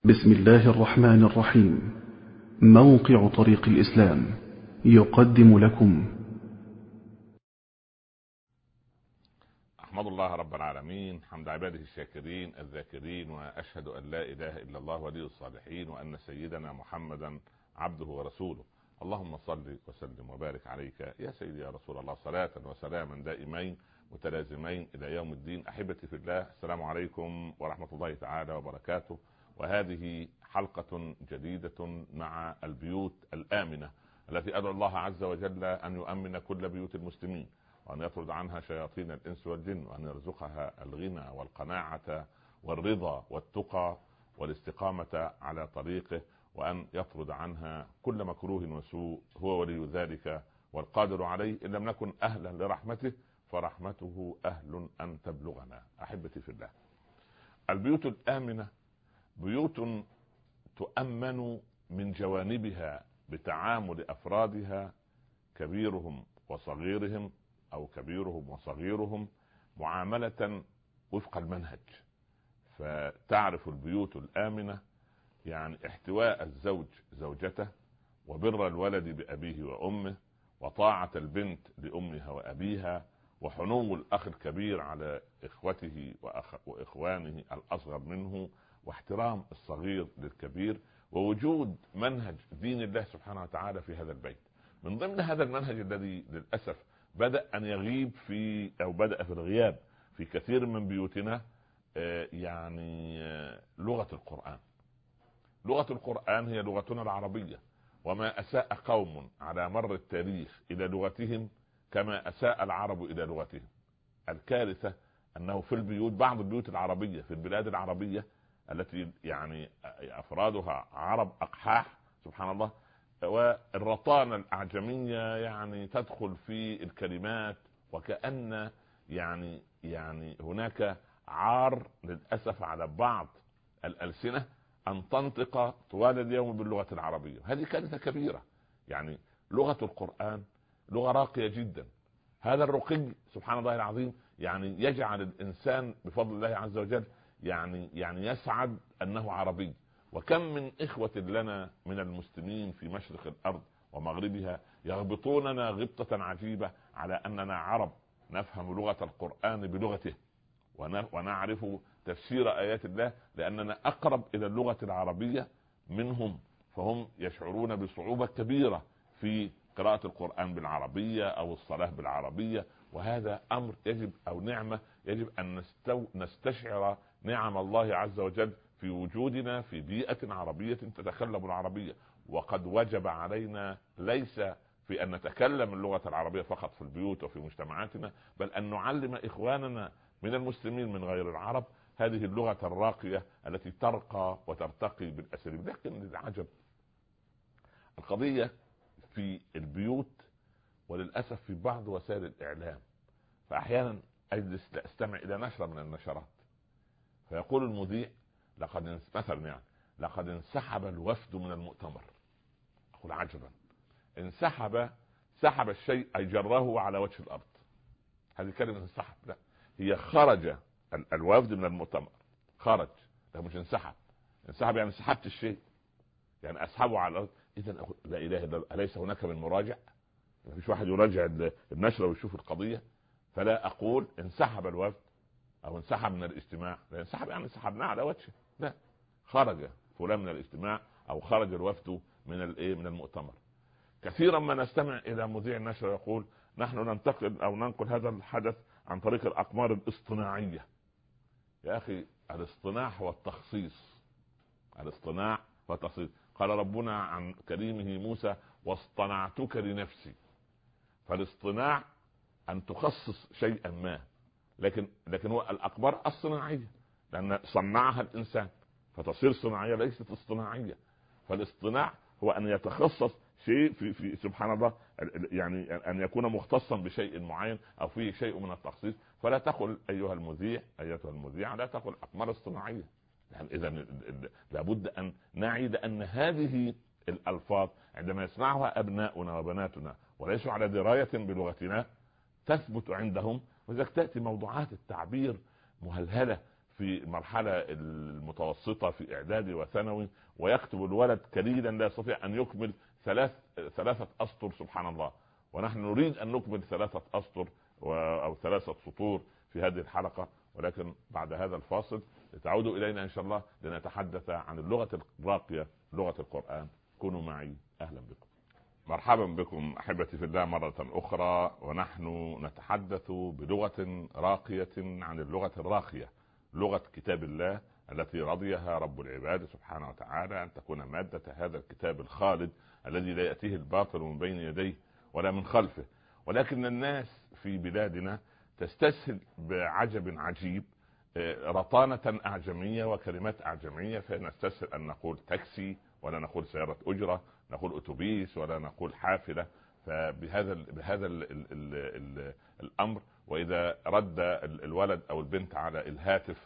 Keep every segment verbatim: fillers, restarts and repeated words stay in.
بسم الله الرحمن الرحيم. موقع طريق الإسلام يقدم لكم. أحمد الله رب العالمين حمد عباده الشاكرين الذاكرين، وأشهد أن لا إله إلا الله ولي الصالحين، وأن سيدنا محمدا عبده ورسوله. اللهم صل وسلم وبارك عليك يا سيدي يا رسول الله، صلاة وسلاما دائمين متلازمين إلى يوم الدين. أحبتي في الله، السلام عليكم ورحمة الله تعالى وبركاته. وهذه حلقة جديدة مع البيوت الآمنة التي أدعو الله عز وجل أن يؤمن كل بيوت المسلمين، وأن يطرد عنها شياطين الإنس والجن، وأن يرزقها الغنى والقناعة والرضا والتقى والاستقامة على طريقه، وأن يطرد عنها كل مكروه وسوء. هو ولي ذلك والقادر عليه، إن لم نكن أهلا لرحمته فرحمته أهل أن تبلغنا. أحبتي في الله، البيوت الآمنة بيوت تؤمن من جوانبها بتعامل أفرادها، كبيرهم وصغيرهم أو كبيرهم وصغيرهم، معاملة وفق المنهج. فتعرف البيوت الآمنة يعني احتواء الزوج زوجته، وبر الولد بأبيه وأمه، وطاعة البنت لأمها وأبيها، وحنو الأخ الكبير على إخوته وأخ وإخوانه الأصغر منه، واحترام الصغير للكبير، ووجود منهج دين الله سبحانه وتعالى في هذا البيت. من ضمن هذا المنهج الذي للأسف بدأ أن يغيب في أو بدأ في الغياب في كثير من بيوتنا، يعني لغة القرآن. لغة القرآن هي لغتنا العربية، وما أساء قوم على مر التاريخ إلى لغتهم كما أساء العرب إلى لغتهم. الكارثة أنه في البيوت، بعض البيوت العربية في البلاد العربية التي يعني أفرادها عرب أقحاح سبحان الله، والرطانة الأعجمية يعني تدخل في الكلمات، وكأن يعني يعني هناك عار للأسف على بعض الألسنة أن تنطق طوال اليوم باللغة العربية. هذه كارثة كبيرة. يعني لغة القرآن لغة راقية جدا. هذا الرقي سبحان الله العظيم يعني يجعل الإنسان بفضل الله عز وجل يعني يعني يسعد أنه عربي. وكم من إخوة لنا من المسلمين في مشرق الأرض ومغربها يغبطوننا غبطة عجيبة على أننا عرب نفهم لغة القرآن بلغته، ونعرف تفسير آيات الله لأننا أقرب إلى اللغة العربية منهم، فهم يشعرون بصعوبة كبيرة في قراءة القرآن بالعربية أو الصلاة بالعربية. وهذا أمر يجب أو نعمة يجب أن نستو نستشعر نعم الله عز وجل في وجودنا في بيئة عربية تتكلم العربية. وقد وجب علينا ليس في أن نتكلم اللغة العربية فقط في البيوت وفي مجتمعاتنا، بل أن نعلم إخواننا من المسلمين من غير العرب هذه اللغة الراقية التي ترقى وترتقي بالأساليب. لكن للعجب القضية في البيوت، وللأسف في بعض وسائل الإعلام، فأحيانا أجلس أستمع إلى نشرة من النشرات فيقول المذيع لقد مثلا يعني لقد انسحب الوفد من المؤتمر. أقول عجبا، انسحب سحب الشيء أي جره على وجه الأرض. هذه كلمة انسحب، لا، هي خرج الوفد من المؤتمر، خرج، لا مش انسحب. انسحب يعني سحبت الشيء، يعني أسحبه على الأرض. إذا لا إله إلا الله، أليس هناك من مراجع؟ ما فيش واحد يراجع النشرة ويشوف القضية؟ فلا أقول انسحب الوفد أو انسحب من الاجتماع، لا، انسحب يعني سحبناه على وجهه، لا، خرج فلان من الاجتماع أو خرج الوفد من الايه من المؤتمر. كثيرا ما نستمع إلى مذيع النشرة يقول نحن ننتقل أو ننقل هذا الحدث عن طريق الأقمار الاصطناعية. يا أخي الاصطناع هو التخصيص، الاصطناع هو التخصيص. قال ربنا عن كريمه موسى واصطنعتك لنفسي. فالاصطناع أن تخصص شيئا ما، لكن لكن هو الأقمار الصناعية لأن صنعها الإنسان فتصير صناعية ليست اصطناعية. فالاصطناع هو أن يتخصص شيء في, في سبحان الله، يعني أن يكون مختصا بشيء معين أو فيه شيء من التخصيص. فلا تقل أيها المذيع أيتها المذيعة، لا تقل أقمار اصطناعية. يعني إذا لابد أن نعيد أن هذه الألفاظ عندما يسمعها أبناؤنا وبناتنا وليسوا على دراية بلغتنا تثبت عندهم، وإذا تأتي موضوعات التعبير مهلهلة في المرحلة المتوسطة في إعدادي وثانوي، ويكتب الولد كليلا لا يستطيع أن يكمل ثلاث ثلاثة أسطر سبحان الله، ونحن نريد أن نكمل ثلاثة أسطر أو ثلاثة سطور في هذه الحلقة. ولكن بعد هذا الفاصل تعودوا إلينا إن شاء الله لنتحدث عن اللغة الراقية، لغة القرآن. كونوا معي، أهلا بكم، مرحبا بكم أحبتي في الله مرة أخرى، ونحن نتحدث بلغة راقية عن اللغة الراقية، لغة كتاب الله التي رضيها رب العباد سبحانه وتعالى أن تكون مادة هذا الكتاب الخالد الذي لا يأتيه الباطل من بين يديه ولا من خلفه. ولكن الناس في بلادنا تستسهل بعجب عجيب رطانة أعجمية وكلمات أعجمية، فنستسهل أن نقول تاكسي، ولا نقول سيارة أجرة، نقول أتوبيس، ولا نقول حافلة. فبهذا بهذا ال ال ال ال الأمر، وإذا رد الولد أو البنت على الهاتف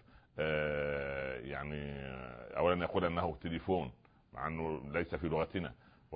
يعني أولا يقول أنه تليفون مع أنه ليس في لغتنا،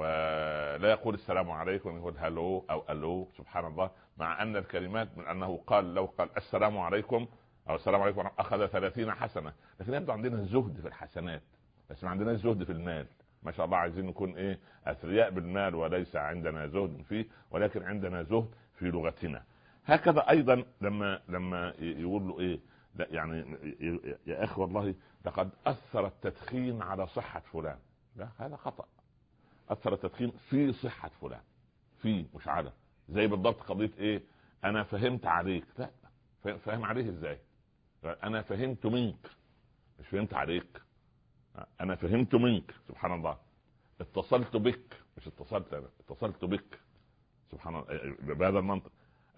ولا يقول السلام عليكم، يقول هلو أو ألو سبحان الله، مع أن الكلمات من أنه قال لو قال السلام عليكم أو السلام عليكم أخذ ثلاثين حسنة. لكن يبدو عندنا زهد في الحسنات، بس ما عندنا زهد في المال. ما شاء الله عايزين نكون ايه اثرياء بالمال، وليس عندنا زهد فيه، ولكن عندنا زهد في لغتنا. هكذا ايضا لما لما يقول له ايه لا يعني يا اخي والله لقد اثر التدخين على صحة فلان، لا هذا خطأ. اثر التدخين في صحة فلان، في مش على. زي بالضبط قضية ايه انا فهمت عليك، لا فهم عليه ازاي؟ انا فهمت منك مش فهمت عليك، انا فهمت منك سبحان الله. اتصلت بك مش اتصلت انا، اتصلت بك سبحان الله. بهذا المنطق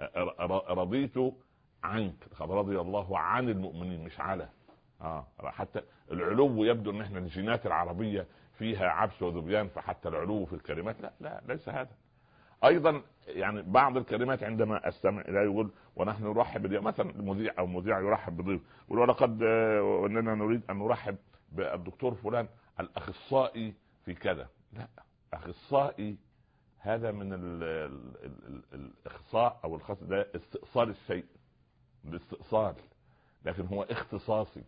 رضيت عنك، رضي الله عن المؤمنين مش على. اه حتى العلو يبدو ان احنا الجينات العربية فيها عبس وذبيان، فحتى العلو في الكلمات لا لا ليس هذا. ايضا يعني بعض الكلمات عندما استمع لا يقول ونحن نرحب اليوم مثلا المذيع او مذيع يرحب بضيف، يقول ولقد اننا نريد ان نرحب بالدكتور فلان الاخصائي في كذا. لا، اخصائي هذا من ال ال ال الاخصاء او الخص ده استئصال الشيء، الاستئصال، لكن هو اختصاصي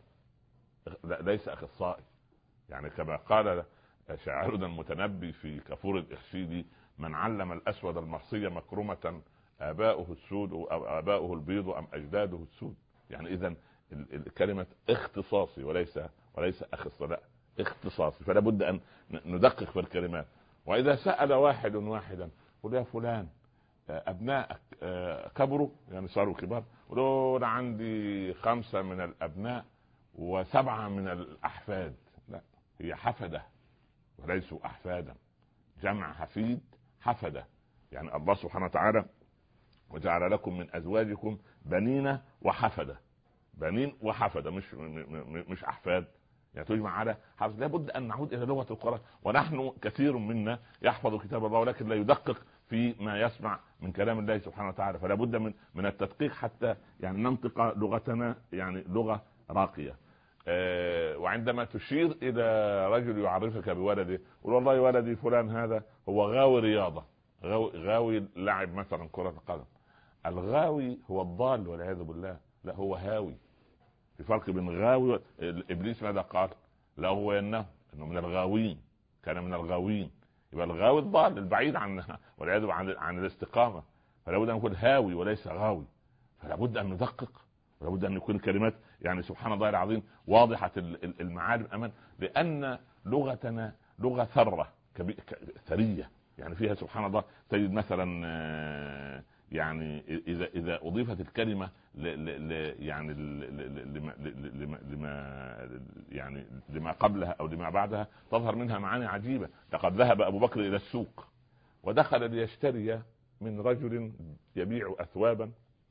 ليس اخصائي. يعني كما قال شاعرنا المتنبي في كفور الاخشيدي من علم الاسود المرصي مكرمة اباؤه السود او اباؤه البيض ام اجداده السود. يعني اذا الكلمة اختصاصي وليس وليس اخصائي، لا اختصاصي. فلا بد ان ندقق في الكلمات. واذا سأل واحد واحدا قل يا فلان ابنائك كبروا يعني صاروا كبار، قلوا انا عندي خمسة من الابناء وسبعة من الاحفاد. لا، هي حفدة وليسوا احفادا، جمع حفيد حفدة. يعني الله سبحانه وتعالى وجعل لكم من ازواجكم بنين وحفدة، بنين وحفدة مش مش احفاد، يعني تجمع على حفظ. لابد ان نعود الى لغة القرآن، ونحن كثير منا يحفظ كتاب الله ولكن لا يدقق في ما يسمع من كلام الله سبحانه وتعالى. فلا بد من من التدقيق حتى يعني ننطق لغتنا يعني لغة راقية. أه وعندما تشير الى رجل يعرفك بولده، قل والله ولدي فلان هذا هو غاوي رياضة، غاوي, غاوي لعب مثلا كرة القدم. الغاوي هو الضال والعياذ بالله، لا هو هاوي. في فرق بين غاوي. ابليس ماذا قال؟ لا هو انه انه من الغاوين، كان من الغاوين. يبقى الغاوي الضال البعيد عن والعياذ عن عن الاستقامة. فلا بد ان نقول هاوي وليس غاوي. فلا بد ان ندقق، ولا بد ان يكون الكلمات يعني سبحان الله العظيم واضحة المعالم امان، لان لغتنا لغة ثرة ثرية، يعني فيها سبحان الله تجد مثلا يعني اذا اذا اضيفت الكلمة ل ل يعني لما لما يعني لما قبلها او لما بعدها تظهر منها معاني عجيبة. لقد ذهب ابو بكر الى السوق ودخل ليشتري من رجل يبيع اثوابا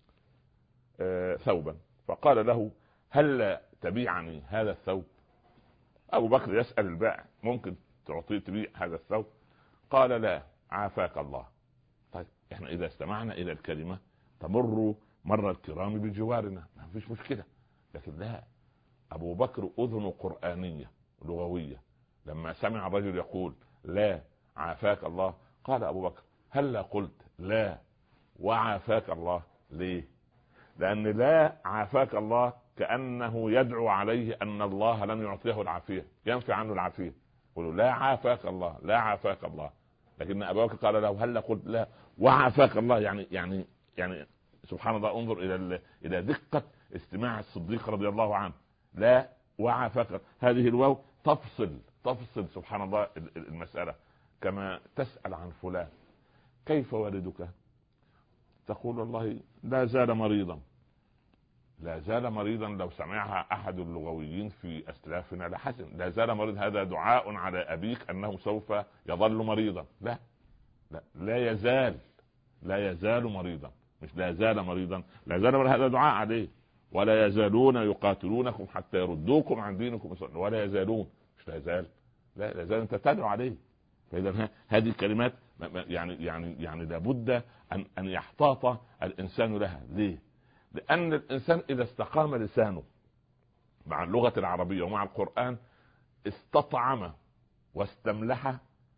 ثوبا، فقال له هل تبيعني هذا الثوب؟ ابو بكر يسأل البائع ممكن تعطيه تبيع هذا الثوب؟ قال لا عافاك الله. طيب احنا اذا استمعنا الى الكلمة تمر مر الكرام بجوارنا ما فيش مشكلة، لكن لا، ابو بكر اذن قرآنية لغوية. لما سمع الرجل يقول لا عافاك الله قال ابو بكر هل قلت لا وعافاك الله؟ ليه؟ لان لا عافاك الله كأنه يدعو عليه أن الله لم يعطيه العافية، ينفي عنه العافية، يقول لا عافاك الله، لا عافاك الله. لكن أبا بكر قال له هل قلت لا وعافاك الله؟ يعني يعني يعني سبحان الله، انظر إلى إلى دقة استماع الصديق رضي الله عنه. لا وعافاك، هذه الواو تفصل تفصل سبحان الله المسألة. كما تسأل عن فلان كيف والدك؟ تقول والله لا زال مريضا. لا زال مريضا لو سمعها أحد اللغويين في أسلافنا لحزن. لا زال مريض هذا دعاء على أبيك أنه سوف يظل مريضا. لا لا لا يزال، لا يزال مريضا، مش لا زال مريضا. لا زال مريضا هذا دعاء عليه. ولا يزالون يقاتلونكم حتى يردوكم عن دينكم، ولا يزالون، مش لا يزال، لا لا يزال، انت تدعو عليه. فإذا هذه الكلمات يعني يعني يعني لابد أن أن يحتاط الإنسان لها. ليه؟ لأن الإنسان إذا استقام لسانه مع اللغة العربية ومع القرآن استطعم واستملح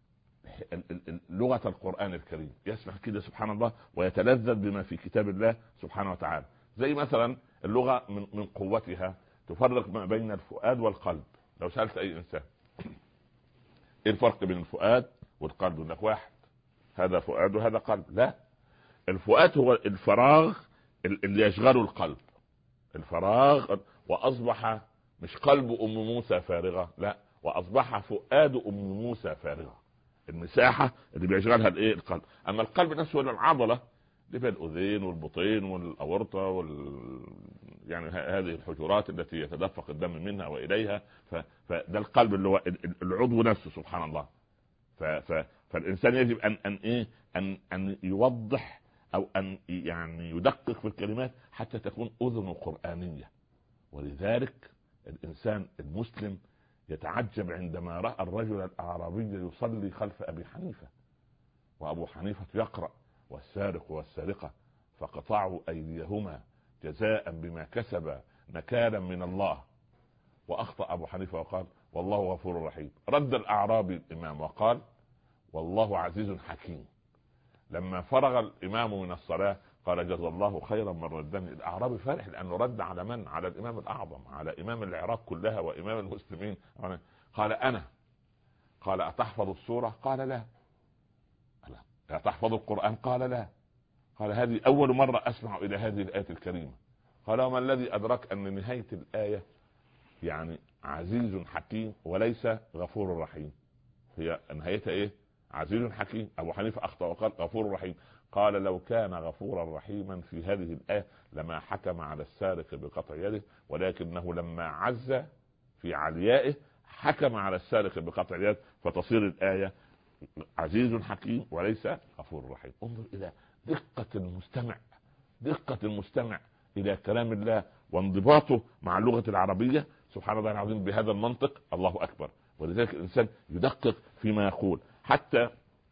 لغة القرآن الكريم، يسمع كده سبحان الله ويتلذذ بما في كتاب الله سبحانه وتعالى. زي مثلا اللغة من من قوتها تفرق ما بين الفؤاد والقلب. لو سألت أي إنسان ايه الفرق بين الفؤاد والقلب؟ انك واحد، هذا فؤاد وهذا قلب. لا، الفؤاد هو الفراغ اللي يشغله القلب، الفراغ. واصبح مش قلب ام موسى فارغه، لا، واصبح فؤاد ام موسى فارغه، المساحه اللي بيشغلها الايه؟ القلب. اما القلب نفسه هو العضله اللي فيها الاذين والبطين والاورطه وال يعني هذه الحجرات التي يتدفق الدم منها واليها. ف... فده القلب اللي هو العضو نفسه سبحان الله. ف... ف... فالانسان يجب ان ان ايه ان ان يوضح او ان يعني يدقق في الكلمات حتى تكون اذنه قرآنية. ولذلك الانسان المسلم يتعجب عندما راى الرجل الاعرابي يصلي خلف ابي حنيفة، وابو حنيفة يقرأ والسارق والسارقة فقطعوا ايديهما جزاء بما كسب نكالا من الله. واخطأ ابو حنيفة وقال والله غفور رحيم. رد الاعرابي الامام وقال والله عزيز حكيم. لما فرغ الامام من الصلاة قال جزا الله خيرا من ردني. الاعرابي فرح لانه رد على من؟ على الامام الاعظم، على امام العراق كلها وامام المسلمين. قال انا. قال اتحفظ السورة؟ قال لا. لا تحفظ القرآن؟ قال لا. قال هذه اول مرة اسمع الى هذه الآية الكريمة. قال وما الذي ادرك ان نهاية الآية يعني عزيز حكيم وليس غفور رحيم؟ هي نهايتها ايه؟ عزيز حكيم. ابو حنيفة اخطأ وقال غفور رحيم. قال لو كان غفورا رحيما في هذه الآية لما حكم على السارق بقطع يده، ولكنه لما عز في عليائه حكم على السارق بقطع يده، فتصير الآية عزيز حكيم وليس غفور رحيم. انظر الى دقة المستمع، دقة المستمع الى كلام الله وانضباطه مع اللغة العربية سبحان الله العظيم بهذا المنطق. الله اكبر. ولذلك الانسان يدقق فيما يقول، حتى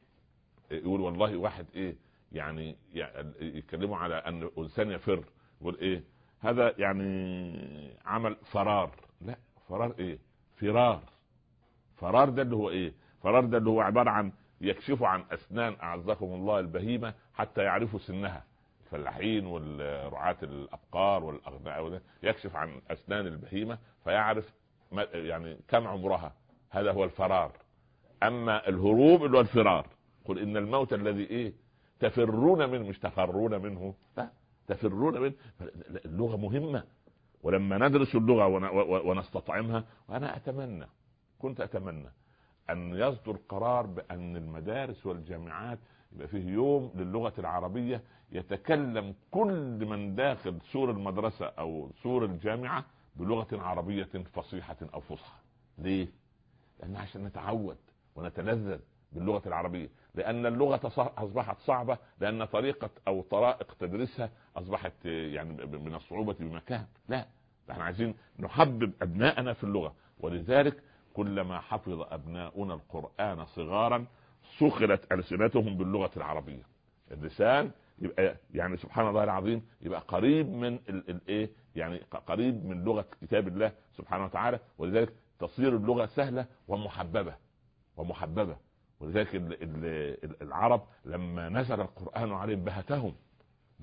يقول والله واحد ايه يعني يتكلموا على ان انسان يفر، يقول ايه هذا يعني عمل فرار. لا، فرار ايه؟ فرار. فرار ده اللي هو ايه؟ فرار ده اللي هو عبارة عن يكشف عن اسنان اعزكم الله البهيمة حتى يعرفوا سنها. الفلاحين والرعاة الابقار والاغنياء يكشف عن اسنان البهيمة فيعرف يعني كم عمرها. هذا هو الفرار. اما الهروب اللي هو الفرار. قل ان الموت الذي ايه تفرون منه، مش تفرون منه، لا تفرون منه. اللغة مهمة، ولما ندرس اللغة ونستطعمها، وانا اتمنى كنت اتمنى ان يصدر قرار بان المدارس والجامعات يبقى فيه يوم للغة العربية يتكلم كل من داخل سور المدرسة او سور الجامعة بلغة عربية فصيحة او فصحى. ليه؟ لان عشان نتعود ونتلذذ باللغة العربية، لان اللغة اصبحت صعبة، لان طريقة او طرائق تدريسها اصبحت يعني من الصعوبة بمكان. لا، احنا عايزين نحبب ابنائنا في اللغة. ولذلك كلما حفظ ابناؤنا القرآن صغارا سخرت ألسنتهم باللغة العربية. اللسان يبقى يعني سبحان الله العظيم يبقى قريب من الايه يعني قريب من لغة كتاب الله سبحانه وتعالى. ولذلك تصير اللغة سهلة ومحببة ومحببة. ولذلك العرب لما نزل القرآن عليهم بهتهم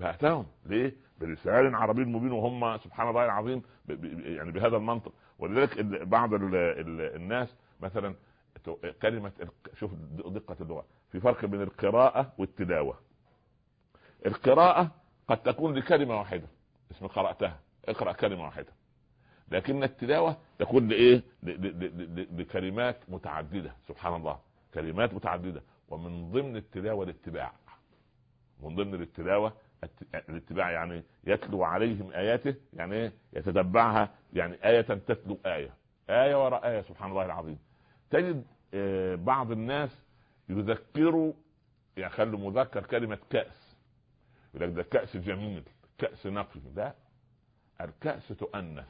فاتاهم ليه؟ بلسان عربي مبين، وهم سبحان الله العظيم يعني بهذا المنطق. ولذلك بعض ال ال الناس مثلا كلمه، شوف دقه اللغه، في فرق بين القراءه والتلاوه. القراءه قد تكون لكلمه واحده، اسم قراتها، اقرا كلمه واحده. لكن التلاوه تكون لايه؟ لكلمات متعدده، سبحان الله، كلمات متعدده. ومن ضمن التلاوه الاتباع، من ضمن التلاوه الاتباع، يعني يتلو عليهم اياته، يعني ايه؟ يتتبعها، يعني آية تتلو آية، آية وراء آية، سبحان الله العظيم. تجد بعض الناس يذكروا، يعني خلوا مذكر كلمة كأس، يقول لك ده كأس جميل، كأس نقي. لا، الكأس تؤنث،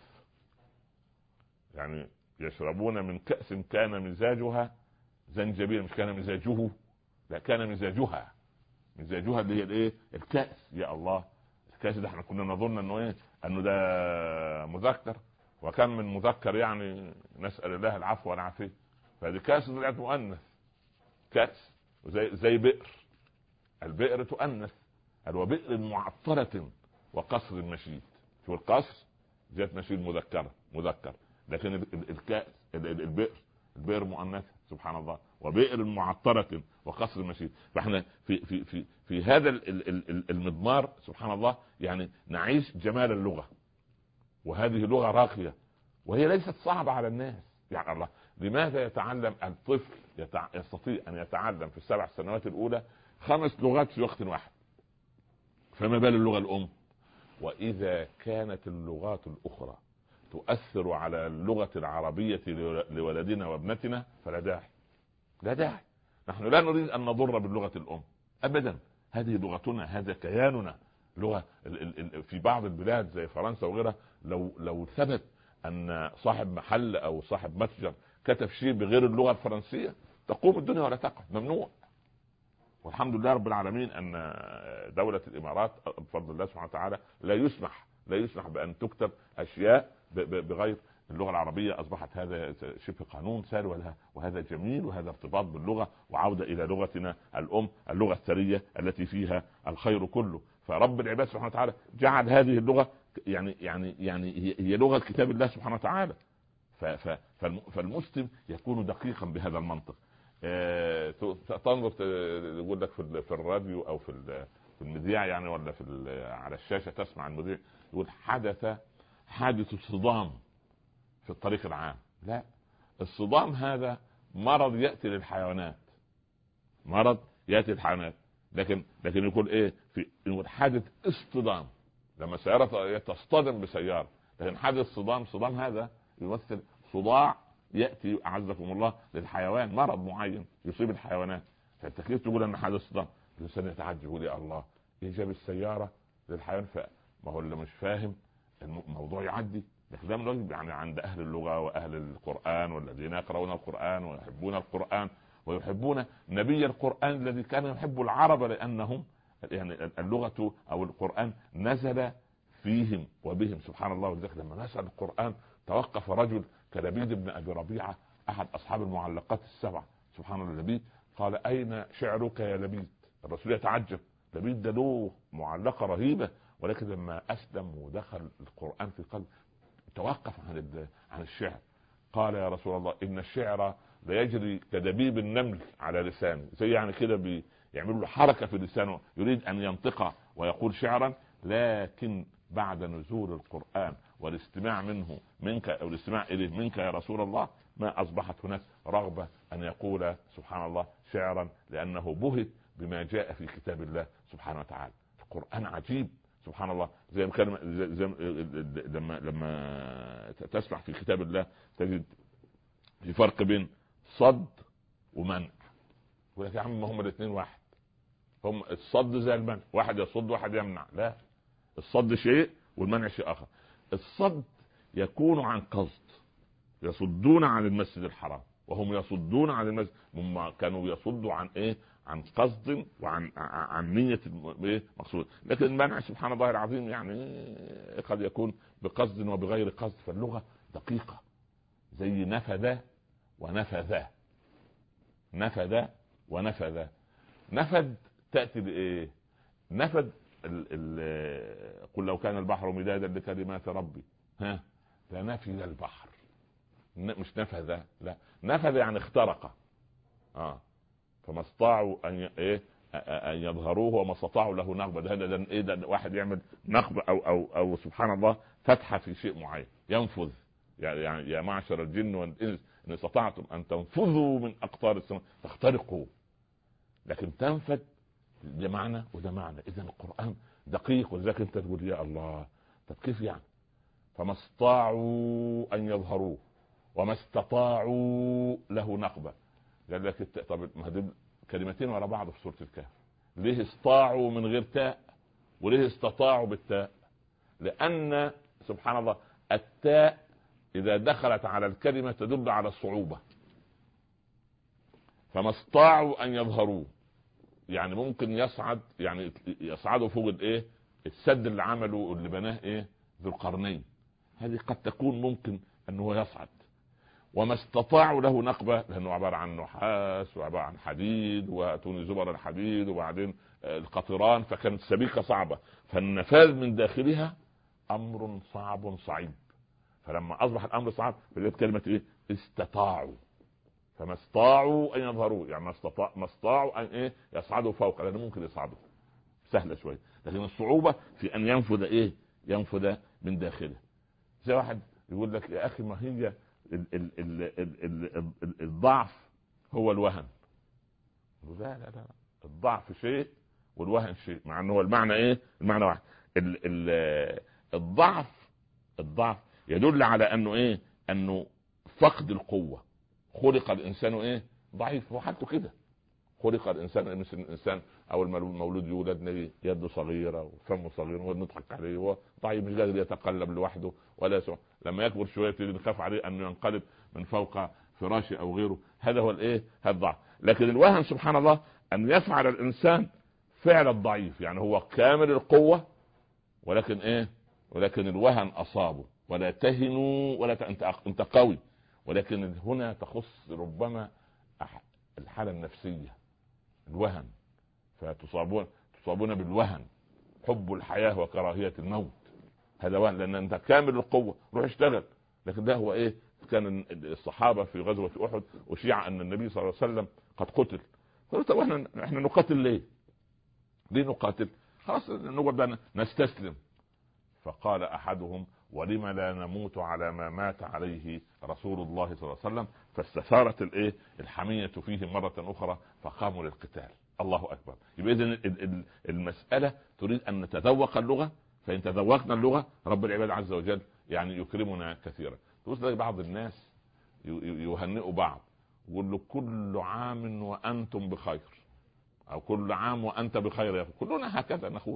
يعني يشربون من كأس كان مزاجها زنجبيل، مش كان مزاجه، لا كان مزاجها، مزاجها اللي هي الايه؟ الكأس. يا الله، الكأس ده احنا كنا نظن انه ايه؟ انه ده مذكر، وكم من مذكر يعني، نسأل الله العفو والعافية. فهذه كأس طلعت مؤنث، كأس. زي زي بئر، البئر تؤنث، وبئر معطلة وقصر مشيد. شو القصر؟ جاءت مشيد مذكرة، مذكر. لكن الكأس البئر، البئر مؤنث، سبحان الله. وبئر معطرة وقصر مشيد. فاحنا في في في في هذا المضمار سبحان الله، يعني نعيش جمال اللغة. وهذه لغة راقية، وهي ليست صعبة على الناس. يعني الله، لماذا يتعلم الطفل يتع... يستطيع ان يتعلم في السبع سنوات الاولى خمس لغات في وقت واحد؟ فما بال اللغة الام؟ واذا كانت اللغات الاخرى تؤثر على اللغة العربية لولدنا وابنتنا فلا داعي، لا داعي. نحن لا نريد ان نضر باللغة الام ابدا، هذه لغتنا، هذا كياننا. لغة في بعض البلاد زي فرنسا وغيرها، لو لو ثبت ان صاحب محل او صاحب متجر كتب شيء بغير اللغة الفرنسية تقوم الدنيا ولا تقعد، ممنوع. والحمد لله رب العالمين ان دولة الامارات بفضل الله سبحانه وتعالى لا يسمح لا يسمح بان تكتب اشياء بغير اللغة العربية. اصبحت هذا شبه قانون ساري، ولها وهذا جميل، وهذا ارتباط باللغة وعودة الى لغتنا الام، اللغة الثرية التي فيها الخير كله. فرب العباد سبحانه وتعالى جعل هذه اللغة يعني يعني يعني هي لغة كتاب الله سبحانه وتعالى. فالمسلم يكون دقيقا بهذا المنطق. تنظر تقول لك في الراديو او في في المذياع يعني، ولا في على الشاشة تسمع المذيع يقول حدث حادث صدام في الطريق العام. لا، الصدام هذا مرض يأتي للحيوانات، مرض يأتي للحيوانات. لكن لكن يقول ايه؟ في يقول حادث اصطدام، لما سيارة تصطدم بسيارة. لكن حادث صدام، صدام هذا يمثل صداع يأتي أعزكم الله للحيوان، مرض معين يصيب الحيوانات. فانت كيف تقول ان حادث صدام؟ الانسان يتعجب يقول يا الله، يجب السيارة للحيوان؟ فما هو اللي مش فاهم الموضوع يعدي. لكن ده من يعني عند اهل اللغة واهل القرآن، والذين يقرؤون القرآن ويحبون القرآن ويحبون نبي القرآن الذي كان يحب العرب، لانهم يعني اللغة او القرآن نزل فيهم وبهم، سبحان الله. ولذلك لما نزل القرآن توقف رجل كلبيد بن ابي ربيعة احد اصحاب المعلقات السبع، سبحان الله. لبيد قال اين شعرك يا لبيد؟ الرسول يتعجب، لبيد ده له معلقة رهيبة، ولكن لما اسلم ودخل القرآن في قلبه توقف عن عن الشعر. قال يا رسول الله ان الشعر ليجري كدبيب النمل على لسانه، زي يعني كده بيعمل له حركة في لسانه يريد ان ينطق ويقول شعرا. لكن بعد نزول القرآن والاستماع منه منك او الاستماع اليه منك يا رسول الله، ما اصبحت هناك رغبة ان يقول سبحان الله شعرا، لانه بهت بما جاء في كتاب الله سبحانه وتعالى. القرآن عجيب سبحان الله. زي كلمة زي زي لما لما تسمع في كتاب الله تجد في فرق بين صد ومنع. يقول لك يا عم ما هم الاثنين واحد، هم الصد زي المنع، واحد يصد واحد يمنع. لا، الصد شيء والمنع شيء اخر. الصد يكون عن قصد، يصدون عن المسجد الحرام وهم يصدون عن المسجد، هم كانوا يصدوا عن ايه؟ عن قصد وعن عن نية مقصود. لكن المنع سبحان الله العظيم يعني قد يكون بقصد وبغير قصد. فاللغة دقيقة، زي نفذ ونفذ، نفذ ونفذ. نفذ تأتي بإيه؟ نفذ ال ال قل لو كان البحر مدادا لكلمات ربي ها لنفذ البحر. مش نفذ، لا نفذ يعني اخترق. اه فما استطاعوا ان ي... ايه ان يظهروه وما استطاعوا له نقبه. ده ده ايه ده واحد يعمل نقبه او او او سبحان الله فتحه في شيء معين ينفذ. يعني يا معشر الجن والانس ان استطعتم ان تنفذوا من اقطار السماء فاخترقوا. لكن تنفذ ده معنى وده معنى. اذا القران دقيق. ولذلك انت تقول يا الله طب كيف يعني؟ فما استطاعوا ان يظهروه وما استطاعوا له نقبه. قال لك طب ما دول كلمتين ورا بعض في سوره الكهف. ليه استطاعوا من غير تاء وليه استطاعوا بالتاء؟ لان سبحان الله التاء اذا دخلت على الكلمه تدل على الصعوبه. فما استطاعوا ان يظهروه يعني ممكن يصعد، يعني يصعدوا فوق الايه السد اللي عمله اللي بناه ايه ذو القرنين. هذه قد تكون ممكن انه يصعد. وما استطاعوا له نقبه لانه عباره عن نحاس وعباره عن حديد واتوني زبر الحديد وبعدين القطران، فكانت سبيكه صعبه. فالنفاذ من داخلها امر صعب صعيب. فلما اصبح الامر صعب بدات كلمه ايه استطاعوا. فما استطاعوا ان يظهروا يعني ما استطاع ما استطاعوا ان ايه يصعدوا فوق، لانه ممكن يصعدوا سهله شويه. لكن الصعوبه في ان ينفذ ايه ينفذ من داخله. زي واحد يقول لك يا اخي ما هي ال ال ال ال ال ال الضعف هو الوهن. لا لا لا الضعف شيء والوهن شيء، مع انه هو المعنى ايه المعنى واحد. ال ال الضعف الضعف يدل على انه ايه انه فقد القوه. خلق الانسان ايه ضعيف. هو حالته كده. خلق الانسان مثل الانسان اول ما المولود يولد يده صغيره وفمه صغير ونضحك عليه هو ضعيف مش قادر يتقلب لوحده ولا يسوع. لما يكبر شويه نخاف عليه انه ينقلب من فوق فراشه او غيره. هذا هو الايه هذا الضعف. لكن الوهن سبحان الله ان يفعل الانسان فعل الضعيف. يعني هو كامل القوه ولكن ايه ولكن الوهن اصابه. ولا تهنوا ولا ت... انت انت قوي. ولكن هنا تخص ربما الحاله النفسيه الوهن. فتصابون تصابون بالوهن حب الحياه وكراهيه الموت. هذا وهن لان انت كامل القوه روح اشتغل. لكن ده هو ايه كان الصحابه في غزوه احد وشيع ان النبي صلى الله عليه وسلم قد قتل. قلت طب احنا احنا نقاتل ليه؟ ليه نقاتل؟ خلاص نقعد نستسلم. فقال احدهم ولم لا نموت على ما مات عليه رسول الله صلى الله عليه وسلم. فاستثارت الايه الحميه فيهم مره اخرى فقاموا للقتال. الله اكبر. يبقى اذن المساله تريد ان نتذوق اللغه. فان تذوقنا اللغه رب العباد عز وجل يعني يكرمنا كثيرا. تقول بعض الناس يهنئوا بعض يقول له كل عام وانتم بخير او كل عام وانت بخير يا كلنا هكذا نقول.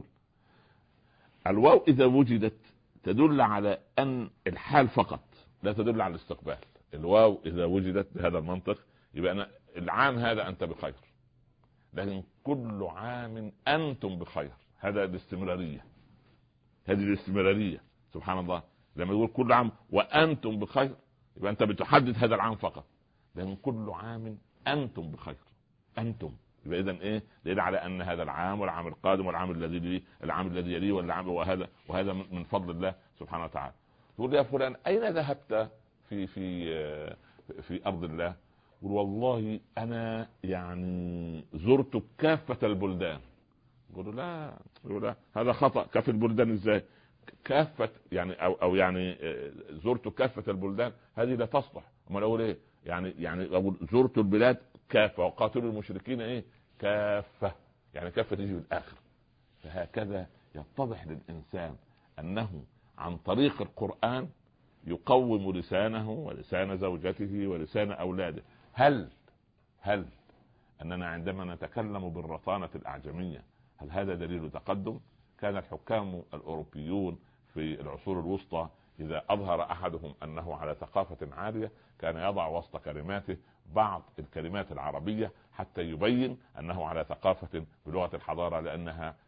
الواو اذا وجدت تدل على ان الحال فقط لا تدل على الاستقبال. الواو اذا وجدت بهذا المنطق يبقى أنا العام هذا انت بخير. لكن كل عام انتم بخير هذا الاستمراريه. هذه الاستمراريه سبحان الله. لما يقول كل عام وانتم بخير يبقى انت بتحدد هذا العام فقط. لكن كل عام انتم بخير انتم يبقى اذا ايه دليل على ان هذا العام والعام القادم والعام الذي لي العام الذي يليه والعام وهذا وهذا من فضل الله سبحانه وتعالى. تقول يا فلان اين ذهبت في في في ارض الله؟ يقول والله انا يعني زرت كافه البلدان. يقول لا يقول لا هذا خطا. كافه البلدان ازاي؟ كافه يعني او او يعني زرت كافه البلدان هذه لا تصلح. امال اقول ايه يعني يعني اقول زرت البلاد كافه وقاتلوا المشركين ايه كافه. يعني كافه تيجي بالاخر. فهكذا يتضح للانسان انه عن طريق القران يقوم لسانه ولسان زوجته ولسان اولاده. هل هل اننا عندما نتكلم بالرطانه الاعجميه هل هذا دليل تقدم؟ كان الحكام الاوروبيون في العصور الوسطى اذا اظهر احدهم انه على ثقافه عاليه كان يضع وسط كلماته بعض الكلمات العربيه حتى يبين انه على ثقافه بلغه الحضاره لانها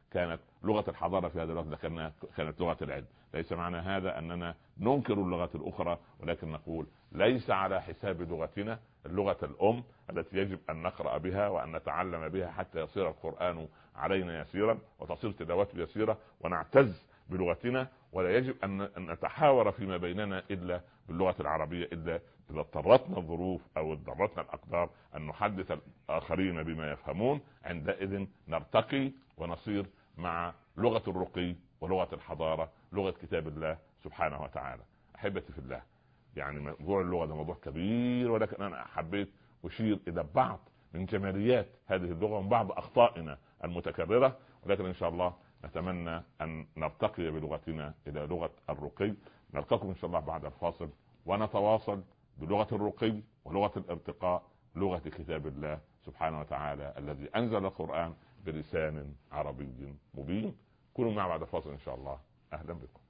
كانت لغه الحضاره في هذا الوقت كانت كانت لغه العلم. ليس معنى هذا اننا ننكر اللغات الاخرى، ولكن نقول ليس على حساب لغتنا اللغه الام التي يجب ان نقرا بها وان نتعلم بها حتى يصير القران علينا يسيرا وتصير تلاوته يسيره ونعتز بلغتنا. ولا يجب ان نتحاور فيما بيننا الا باللغه العربيه، الا اذا اضطرتنا الظروف او اضطرتنا الاقدار ان نحدث الاخرين بما يفهمون. عندئذ نرتقي ونصير مع لغه الرقي ولغه الحضاره، لغه كتاب الله سبحانه وتعالى. احبتي في الله، يعني موضوع اللغه ده موضوع كبير، ولكن انا حبيت اشير الى بعض من جماليات هذه اللغه ومن بعض اخطائنا المتكرره، ولكن ان شاء الله نتمنى ان نرتقي بلغتنا الى لغه الرقي. نلقاكم ان شاء الله بعد الفاصل ونتواصل بلغه الرقي ولغه الارتقاء، لغه كتاب الله سبحانه وتعالى الذي انزل القران بلسان عربي مبين. كونوا معنا بعد الفاصل ان شاء الله. اهلا بكم،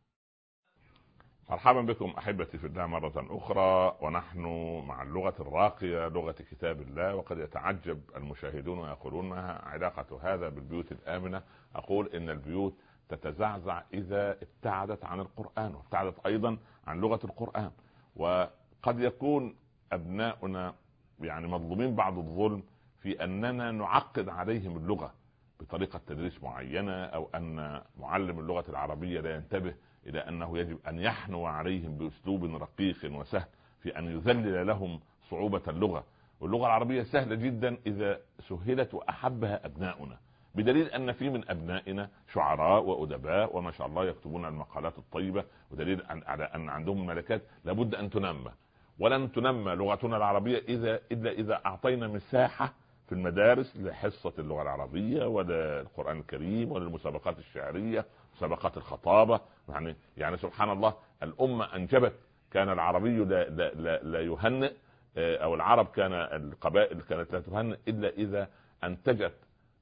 مرحبا بكم احبتي في الله مره اخرى، ونحن مع اللغه الراقيه لغه كتاب الله. وقد يتعجب المشاهدون ويقولون ما علاقه هذا بالبيوت الامنه؟ اقول ان البيوت تتزعزع اذا ابتعدت عن القران وابتعدت ايضا عن لغه القران. وقد يكون ابناؤنا يعني مظلومين بعض الظلم في اننا نعقد عليهم اللغه بطريقه تدريس معينه، او ان معلم اللغه العربيه لا ينتبه الى انه يجب ان يحنو عليهم باسلوب رقيق وسهل في ان يذلل لهم صعوبه اللغه. واللغه العربيه سهله جدا اذا سهلت واحبها ابناؤنا، بدليل ان في من ابنائنا شعراء وادباء وما شاء الله يكتبون المقالات الطيبه، ودليل على ان عندهم ملكات لابد ان تنمى. ولن تنمى لغتنا العربيه اذا الا اذا اعطينا مساحه في المدارس لحصه اللغه العربيه وللقران الكريم وللمسابقات الشعريه، مسابقات الخطابه. يعني يعني سبحان الله، الامه انجبت. كان العربي لا, لا, لا, لا يهنئ، او العرب كان القبائل كانت لا تهنئ الا اذا انتجت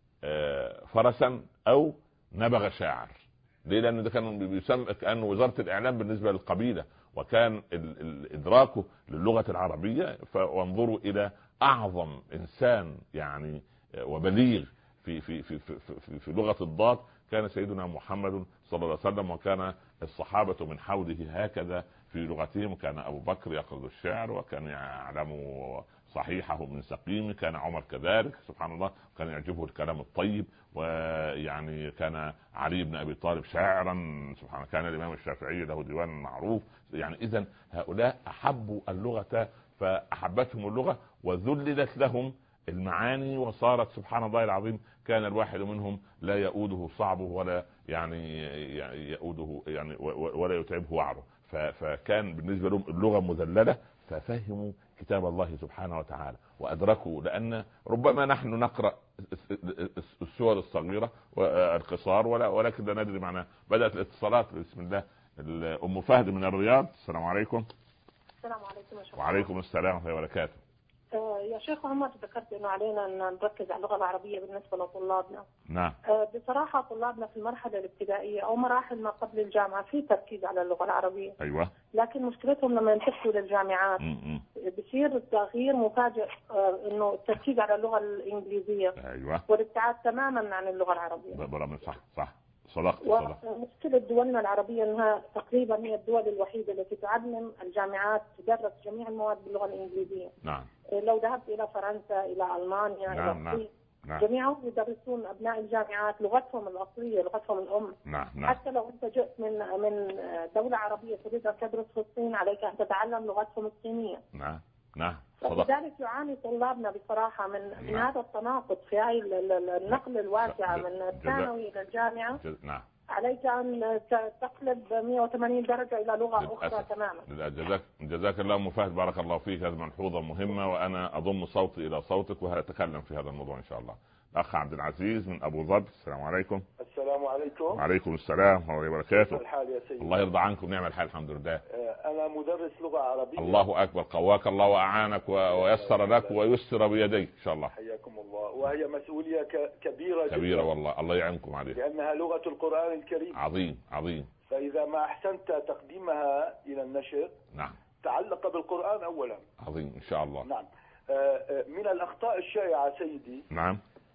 فرسا او نبغ شاعر. ليه؟ لان ده كان بيسمى كانه وزاره الاعلام بالنسبه للقبيله، وكان ادراكه للغه العربيه. وانظروا الى اعظم انسان يعني وبليغ في في في في, في, في لغه الضاد كان سيدنا محمد صلى الله عليه وسلم، وكان الصحابه من حوله هكذا في لغتهم. كان ابو بكر يقرض الشعر وكان يعلم صحيحه من سقيمه، كان عمر كذلك سبحان الله، كان يعجبه الكلام الطيب. ويعني كان علي بن ابي طالب شاعرا سبحان الله، كان الامام الشافعي له ديوان معروف. يعني اذا هؤلاء احبوا اللغه فاحبتهم اللغه وذللت لهم المعاني، وصارت سبحان الله العظيم كان الواحد منهم لا يؤوده صعبه ولا يعني يؤوده يعني ولا يتعبه وعره. فكان بالنسبه لهم اللغه مذلله، ففهموا كتاب الله سبحانه وتعالى وادركوا. لان ربما نحن نقرا السور الصغيره والقصار ولكن لا ندري معناها. بدات الاتصالات. بسم الله. ام فهد من الرياض، السلام عليكم. السلام عليكم يا شيخ. وعليكم السلام ورحمه الله وبركاته. يا شيخ عمر، ذكرت انه علينا ان نركز على اللغه العربيه بالنسبه لطلابنا. نعم. بصراحه طلابنا في المرحله الابتدائيه او مراحل ما قبل الجامعه في تركيز على اللغه العربيه. ايوه. لكن مشكلتهم لما ينتقلوا للجامعات م-م. بصير تغيير مفاجئ، انه التركيز على اللغه الانجليزيه. ايوه. والابتعاد تماما عن اللغه العربيه. برافو، صح صح، صدقت. ومشكلة دولنا العربية أنها تقريبا هي الدول الوحيدة التي تعلم الجامعات تدرس جميع المواد باللغة الإنجليزية. نعم. لو ذهبت إلى فرنسا، إلى ألمانيا، نعم. إلى الصين، نعم. جميعهم يدرسون أبناء الجامعات لغتهم الأصلية، لغتهم الأم. نعم. نعم. حتى لو أنت جئت من من دولة عربية تريد أن تدرس في الصين، عليك أن تتعلم لغتهم الصينية. نعم. نعم. لذلك يعاني طلابنا بصراحة من نعم. من هذا التناقض في هاي النقل الواسعة من الثانوي إلى الجامعة. نعم. عليك أن تقلب مئة وثمانين درجة إلى لغة للأسف. أخرى تماما. جزاك جزاك الله أم فهد، بارك الله فيك. هذه ملحوظة مهمة وأنا أضم صوتي إلى صوتك وهنتكلم في هذا الموضوع إن شاء الله. الأخ عبد العزيز من أبو ظبي، السلام عليكم. السلام عليكم. وعليكم السلام ورحمة الله وبركاته. كيف الحال يا سيدي؟ الله يرضى عنكم، نعم الحال الحمد لله. أنا مدرس لغة عربية. الله أكبر، قواك الله وأعانك ويسر لك ويسر بيديك إن شاء الله. حياكم الله. وهي مسؤولية كبيرة كبيرة جدا. والله، الله يعينكم عليه. لأنها لغة القرآن الكريم. عظيم عظيم. فإذا ما أحسنت تقديمها إلى النشر نعم تعلق بالقرآن أولا. عظيم إن شاء الله. نعم. من الأخطاء الشائعة سيدي نعم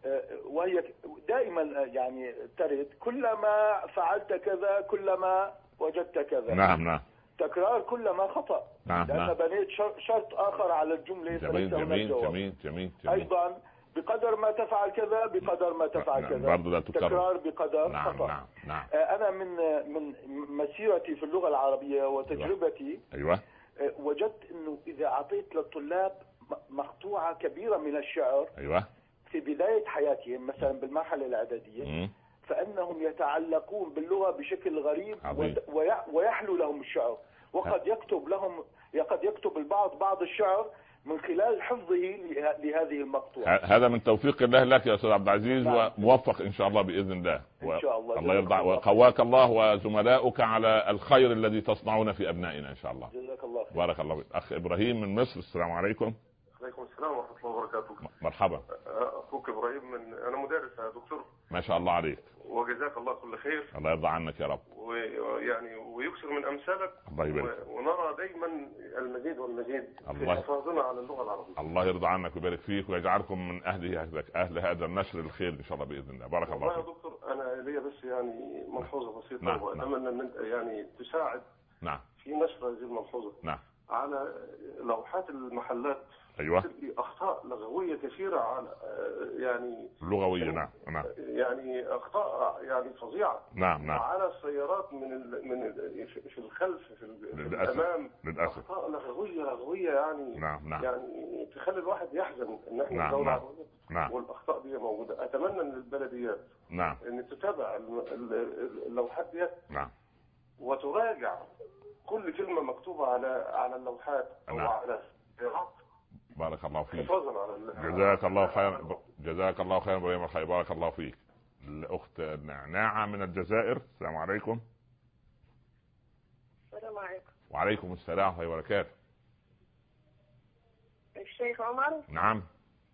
وهي دائما يعني ترد كلما فعلت كذا كلما وجدت كذا. نعم نعم. تكرار كلما خطأ. نعم لأن نعم. بنيت شرط آخر على الجملة. جميل جميل جميل جميل. أيضا بقدر ما تفعل كذا بقدر ما تفعل كذا. برضه لا تكرر. تكرار بقدر نعم خطأ. نعم نعم. أنا من من مسيرتي في اللغة العربية وتجربتي أيوة. وجدت إنه إذا أعطيت للطلاب مقطوعة كبيرة من الشعر أيوة. في بداية حياتهم مثلا بالمرحلة الإعدادية م. فإنهم يتعلقون باللغة بشكل غريب عظيم. ويحلو لهم الشعر، وقد يكتب لهم قد يكتب البعض بعض الشعر من خلال حفظه لهذه المقطوعة. هذا من توفيق الله لك يا أستاذ عبد العزيز. نعم. وموفق إن شاء الله بإذن الله. إن شاء الله. الله يرضى وقواك الله وزملاؤك على الخير الذي تصنعون في أبنائنا إن شاء الله. جزاك الله خير. بارك الله فيك. أخ إبراهيم من مصر، السلام عليكم. عليكم السلام ورحمة الله وبركاته. مرحبا. أخوك إبراهيم من أنا مدرس يا دكتور. ما شاء الله عليك. وجزاك الله كل خير. الله يرضى عنك يا رب. ويعني ويكثر من أمثالك. الله يبارك. ونرى دايما المزيد والمزيد في حفاظنا على اللغة العربية. الله يرضى عنك ويبارك فيك ويجعلكم من أهل أهل هذا النشر الخير إن شاء الله بإذن الله. بارك الله فيك. يا دكتور أنا لي بس يعني ملحوظة بسيطة. نعم. وأتمنى أن أنت يعني تساعد. نعم. في نشر هذه الملحوظة. نعم. على لوحات المحلات. أيوة. أخطاء لغوية كثيرة على يعني لغوية. نعم نعم. يعني أخطاء يعني فظيعة. نعم نعم. على السيارات من ال من ال في الخلف في, في الأمام. للأسف. أخطاء لغوية لغوية يعني. نعم نعم. يعني تخلي الواحد يحزن إن إحنا نعم دولة نعم. عربية. نعم. والأخطاء دي موجودة. أتمنى إن البلديات. نعم. إن تتابع اللوحات دي. نعم. وتراجع كل كلمة مكتوبة على على اللوحات أو نعم. على السيارات. بارك الله فيك. على جزاك الله خير. جزاك الله خير ابراهيم الخير. بارك الله فيك. الاخت نعناعه من الجزائر، السلام عليكم. السلام عليكم. وعليكم السلام ورحمه الله وبركاته. الشيخ عمر. نعم.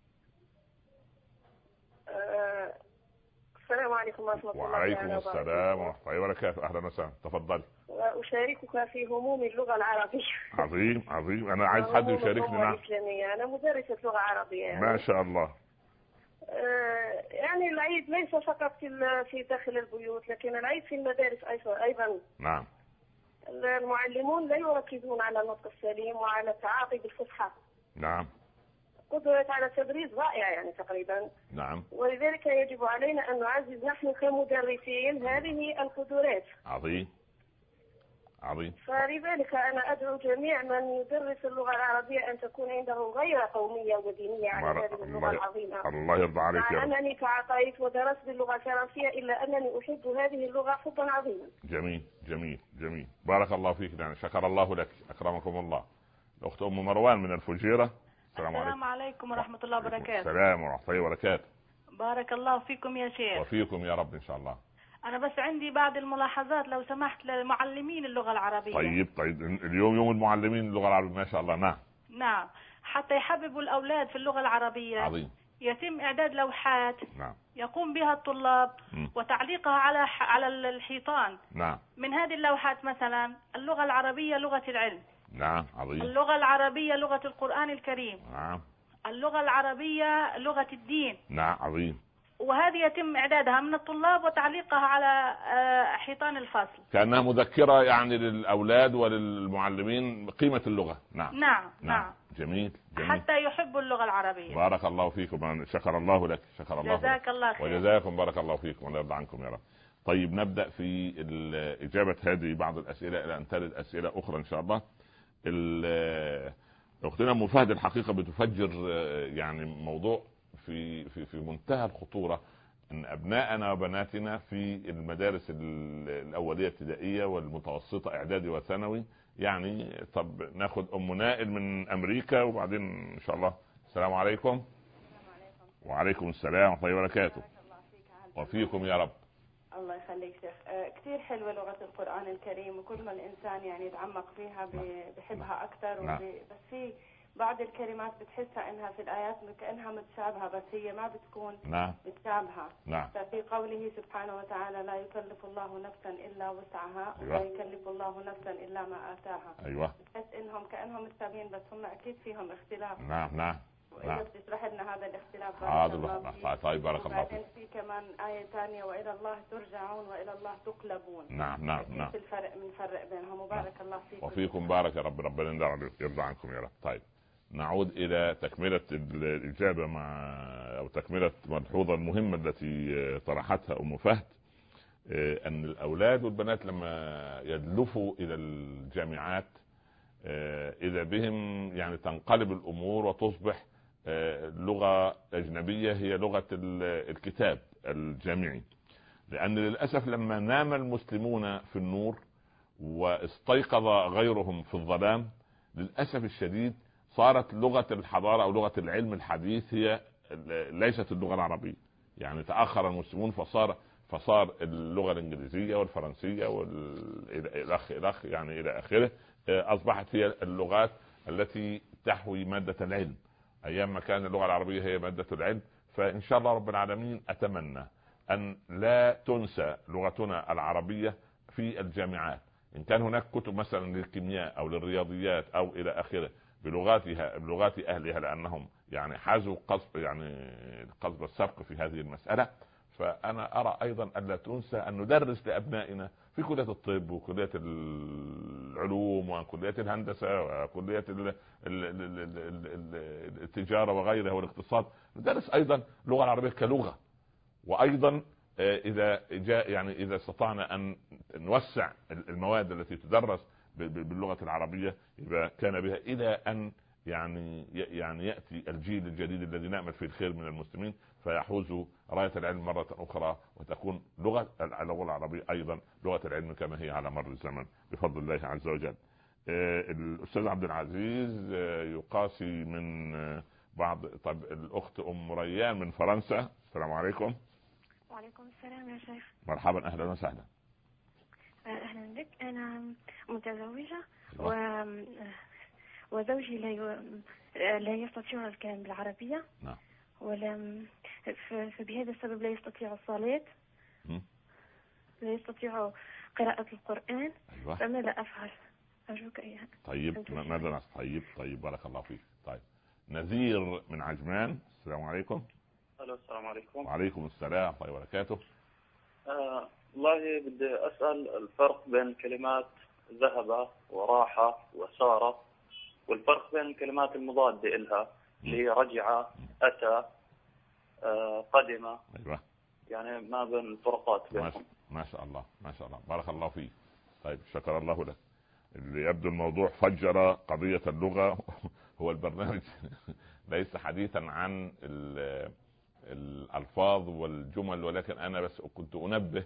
أه... السلام عليكم ورحمه الله وبركاته. وعليكم السلام ورحمه الله وبركاته. اهلا وسهلا، تفضلي. وأشاركك في هموم اللغة العربية. عظيم عظيم. أنا عايز حد يشاركني. نعم. أنا مدرسة لغة عربية يعني. ما شاء الله. آه يعني العيد ليس فقط في في داخل البيوت، لكن العيد في المدارس أيضا. نعم. المعلمون لا يركزون على النطق السليم وعلى التعاطي بالفصحى. نعم. قدرت على تدريس ضائع يعني تقريبا. نعم. ولذلك يجب علينا أن نعزز نحن كمدرسين هذه القدرات. عظيم. عظيم. فلذلك أنا أدعو جميع من يدرس اللغة العربية أن تكون عنده غير قومية ودينية على هذه اللغة العظيمة. الله يرضى عليك يا رب. مع أنني تعاطيت ودرست باللغة الفرنسية إلا أنني أحب هذه اللغة حبا عظيما. جميل جميل جميل. بارك الله فيك. يعني شكر الله لك، أكرمكم الله. الأخت أم مروان من الفجيرة، السلام عليكم. السلام عليكم ورحمة الله وبركاته. السلام ورحمة الله وبركاته. بارك الله فيكم يا شيخ. وفيكم يا رب إن شاء الله. أنا بس عندي بعض الملاحظات لو سمحت لمعلمين اللغة العربية. طيب طيب. اليوم يوم المعلمين اللغة العربية ما شاء الله. نعم. نعم. حتى يحببوا الأولاد في اللغة العربية. عظيم. يتم إعداد لوحات. نعم. يقوم بها الطلاب م. وتعليقها على على الحيطان. نعم. من هذه اللوحات مثلا اللغة العربية لغة العلم. نعم. عظيم. اللغة العربية لغة القرآن الكريم. نعم. اللغة العربية لغة الدين. نعم. عظيم. وهذه يتم إعدادها من الطلاب وتعليقها على حيطان الفصل كأنها مذكرة يعني للأولاد وللمعلمين قيمة اللغة. نعم. نعم نعم, نعم. جميل. جميل حتى يحبوا اللغة العربية. بارك الله فيكم. شكر الله لك. شكر الله جزاك لك. الله خير. وجزاكم بارك الله فيكم الله يرضى عنكم يا رب. طيب نبدأ في إجابة هذه بعض الأسئلة إلى أن ترد أسئلة أخرى إن شاء الله. أختنا أم فهد الحقيقة بتفجر يعني موضوع في في في منتهى الخطورة، ان ابناءنا وبناتنا في المدارس الاوليه ابتدائيه والمتوسطه اعدادي وثانوي. يعني طب ناخد ام نائل من امريكا وبعدين ان شاء الله. السلام عليكم. السلام عليكم. وعليكم السلام ورحمه الله وبركاته. وفيكم يا رب. الله يخليك شيخ. آه كثير حلوه لغه القران الكريم، وكل ما الانسان يعني يتعمق فيها بحبها اكثر. نعم. بس في بعض الكلمات بتحسها انها في الايات كانها متشابهه، بس هي ما بتكون نعم. متشابهه. نعم. ففي قوله سبحانه وتعالى لا يكلف الله نفسا الا وسعها. أيوة. ولا يكلف الله نفسا الا ما اتاها. ايوه. بتحس انهم كانهم متشابهين بس هم اكيد فيهم اختلاف. نعم نعم. واذا بتشرح لنا هذا الاختلاف. حاضر. طيب بارك الله فيك. وبعدين في كمان آية ثانية والى الله ترجعون والى الله تقلبون. نعم نعم نعم. الفرق بنفرق بينهم وبارك نعم. الله فيكم. وفيكم بارك يا رب، ربنا يرضى عنكم يا رب. طيب نعود الى تكملة الاجابة مع او تكملة ملحوظة المهمة التي طرحتها ام فهد، ان الاولاد والبنات لما يدلفوا الى الجامعات اذا بهم يعني تنقلب الامور وتصبح لغة اجنبية هي لغة الكتاب الجامعي. لان للاسف لما نام المسلمون في النور واستيقظ غيرهم في الظلام، للاسف الشديد صارت لغة الحضارة او لغة العلم الحديث هي ليست اللغة العربية. يعني تأخر المسلمون فصار فصار اللغة الانجليزية والفرنسية والاخ الاخ يعني الى اخره اصبحت هي اللغات التي تحوي مادة العلم، ايام ما كان اللغة العربية هي مادة العلم. فان شاء الله رب العالمين اتمنى ان لا تنسى لغتنا العربية في الجامعات. ان كان هناك كتب مثلا للكيمياء او للرياضيات او الى اخره بلغاتها بلغات اهلها، لانهم يعني حازوا قصب يعني قصب السبق في هذه المسألة. فانا ارى ايضا ان لا تنسى ان ندرس لابنائنا في كلية الطب وكلية العلوم وكلية الهندسة وكلية التجارة وغيرها والاقتصاد، ندرس ايضا اللغة العربية كلغة. وايضا اذا جاء يعني اذا استطعنا ان نوسع المواد التي تدرس باللغة العربية يبقى كان بها الى ان يعني يعني ياتي الجيل الجديد الذي نامل فيه الخير من المسلمين فيحوز راية العلم مرة اخرى، وتكون لغة اللغة العربية ايضا لغة العلم كما هي على مر الزمن بفضل الله عز وجل. الاستاذ عبد العزيز يقاسي من بعض. طب الاخت ام ريان من فرنسا، السلام عليكم. وعليكم السلام يا شيخ. مرحبا اهلا وسهلا. اهلا بك. انا متزوجة و... وزوجي لا ي... لا يستطيع الكلام بالعربية. نعم. ولم ف... فبهذا السبب لا يستطيع الصلاة. م? لا يستطيع قراءة القرآن. أيوة. فماذا افعل؟ ارجوك اياها. طيب ماذا نفعل؟ طيب طيب بارك الله فيك. طيب نذير من عجمان، السلام عليكم. الو السلام عليكم. وعليكم السلام ورحمة الله وبركاته. آه والله بدي اسال الفرق بين كلمات ذهب وراح وسار، والفرق بين الكلمات المضادة إلها اللي هي رجع أتى آه قدم. أيوة. يعني ما بين الفرقات بينهم. ما شاء الله ما شاء الله بارك الله فيك. طيب شكر الله لك. اللي يبدو الموضوع فجر قضية اللغة هو البرنامج ليس حديثا عن الألفاظ والجمل، ولكن أنا بس كنت أنبه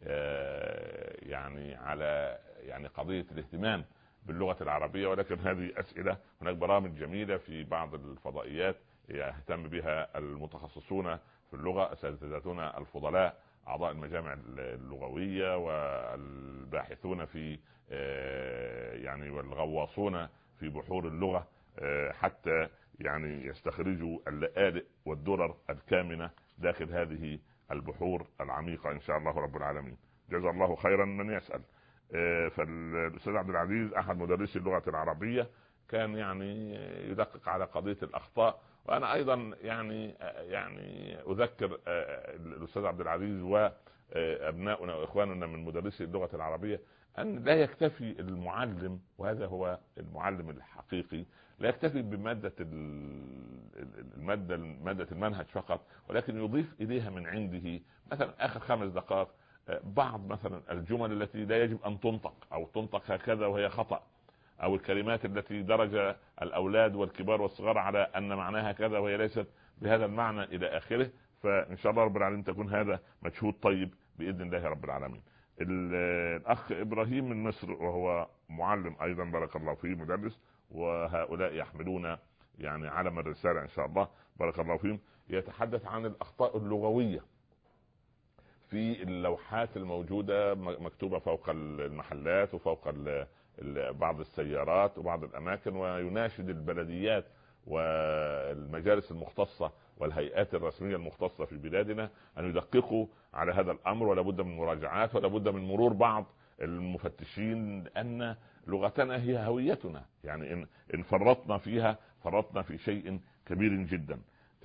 يعني على يعني قضية الاهتمام باللغة العربية. ولكن هذه أسئلة، هناك برامج جميلة في بعض الفضائيات يهتم بها المتخصصون في اللغة، أساتذتنا الفضلاء أعضاء المجامع اللغوية والباحثون في يعني والغواصون في بحور اللغة حتى يعني يستخرجوا اللآلئ والدرر الكامنة داخل هذه البحور العميقة إن شاء الله رب العالمين. جزا الله خيرا من يسأل. فالأستاذ عبد العزيز أحد مدرسي اللغة العربية كان يعني يدقق على قضية الأخطاء، وأنا أيضا يعني يعني أذكر الأستاذ عبد العزيز وأبناؤنا وإخواننا من مدرسي اللغة العربية أن لا يكتفي المعلم، وهذا هو المعلم الحقيقي، لا يكتفي بمادة المادة مادة المنهج فقط، ولكن يضيف إليها من عنده مثلا آخر خمس دقائق بعض مثلا الجمل التي لا يجب أن تنطق أو تنطق هكذا وهي خطأ، أو الكلمات التي درج الأولاد والكبار والصغار على أن معناها كذا وهي ليست بهذا المعنى إلى آخره. فإن شاء الله رب العالمين تكون هذا مجهود طيب بإذن الله رب العالمين. الأخ إبراهيم من مصر وهو معلم أيضا بارك الله فيه، مدرس، وهؤلاء يحملون يعني علم الرسالة إن شاء الله بارك الله فيهم، يتحدث عن الأخطاء اللغوية في اللوحات الموجودة مكتوبة فوق المحلات وفوق بعض السيارات وبعض الأماكن، ويناشد البلديات والمجالس المختصة والهيئات الرسمية المختصة في بلادنا أن يدققوا على هذا الأمر، ولا بد من مراجعات ولا بد من مرور بعض المفتشين، لأن لغتنا هي هويتنا. يعني إن, إن فرطنا فيها فرطنا في شيء كبير جدا.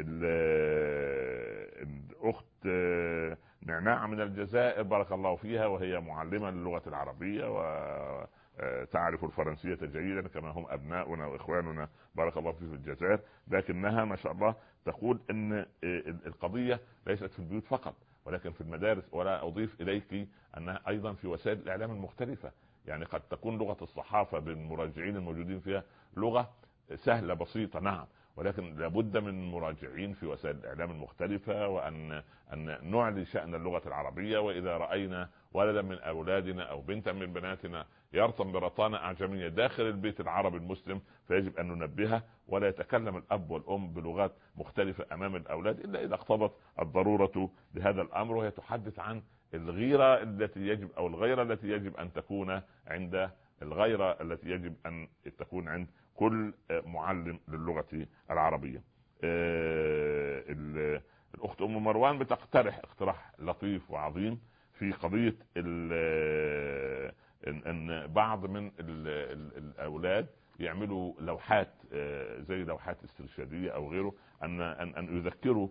الأخت نعناع من الجزائر بارك الله فيها، وهي معلمة للغة العربية وتعرف الفرنسية جيدا كما هم أبناؤنا وإخواننا بارك الله فيه في الجزائر، لكنها ما شاء الله تقول أن القضية ليست في البيوت فقط ولكن في المدارس. ولا أضيف إليك أنها أيضا في وسائل الإعلام المختلفة. يعني قد تكون لغة الصحافة بالمراجعين الموجودين فيها لغة سهلة بسيطة نعم، ولكن لابد من مراجعين في وسائل الإعلام المختلفة، وأن أن نعلي شأن اللغة العربية. وإذا رأينا ولدا من أولادنا أو بنتا من بناتنا يرطن برطانة أعجمية داخل البيت العربي المسلم فيجب أن ننبهه، ولا يتكلم الأب والأم بلغات مختلفة أمام الأولاد إلا إذا اقتضت الضرورة لهذا الأمر، وهي تحدث عن الغيرة التي يجب أو الغيرة التي يجب أن تكون عند الغيرة التي يجب أن تكون عند كل معلم للغة العربية. الأخت أم مروان بتقترح اقتراح لطيف وعظيم في قضية أن بعض من الأولاد يعملوا لوحات زي لوحات استرشادية أو غيره، أن أن يذكروا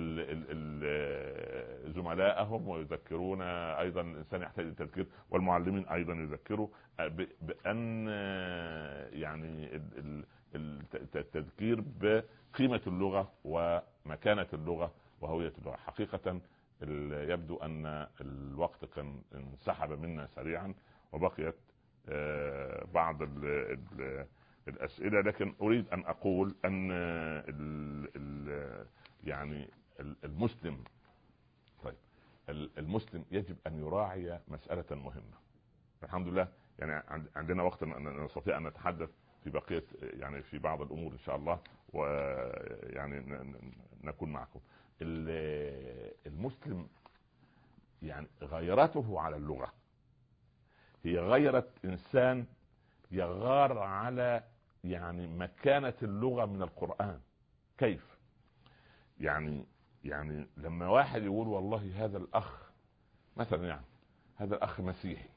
زملائهم ويذكرون أيضا الإنسان يحتاج التذكير، والمعلمين أيضا يذكروا بأن يعني التذكير بقيمة اللغة ومكانة اللغة وهوية اللغة. حقيقة يبدو أن الوقت كان انسحب منا سريعا وبقيت بعض الأسئلة، لكن أريد أن أقول أن ال ال يعني المسلم طيب المسلم يجب أن يراعي مسألة مهمة. الحمد لله يعني عندنا وقت نستطيع أن نتحدث في بقية يعني في بعض الأمور إن شاء الله، ويعني نكون معكم. المسلم يعني غيرته على اللغة هي غيرت إنسان يغار على يعني مكانة اللغة من القرآن. كيف؟ يعني يعني لما واحد يقول والله هذا الأخ مثلا يعني هذا الأخ مسيحي،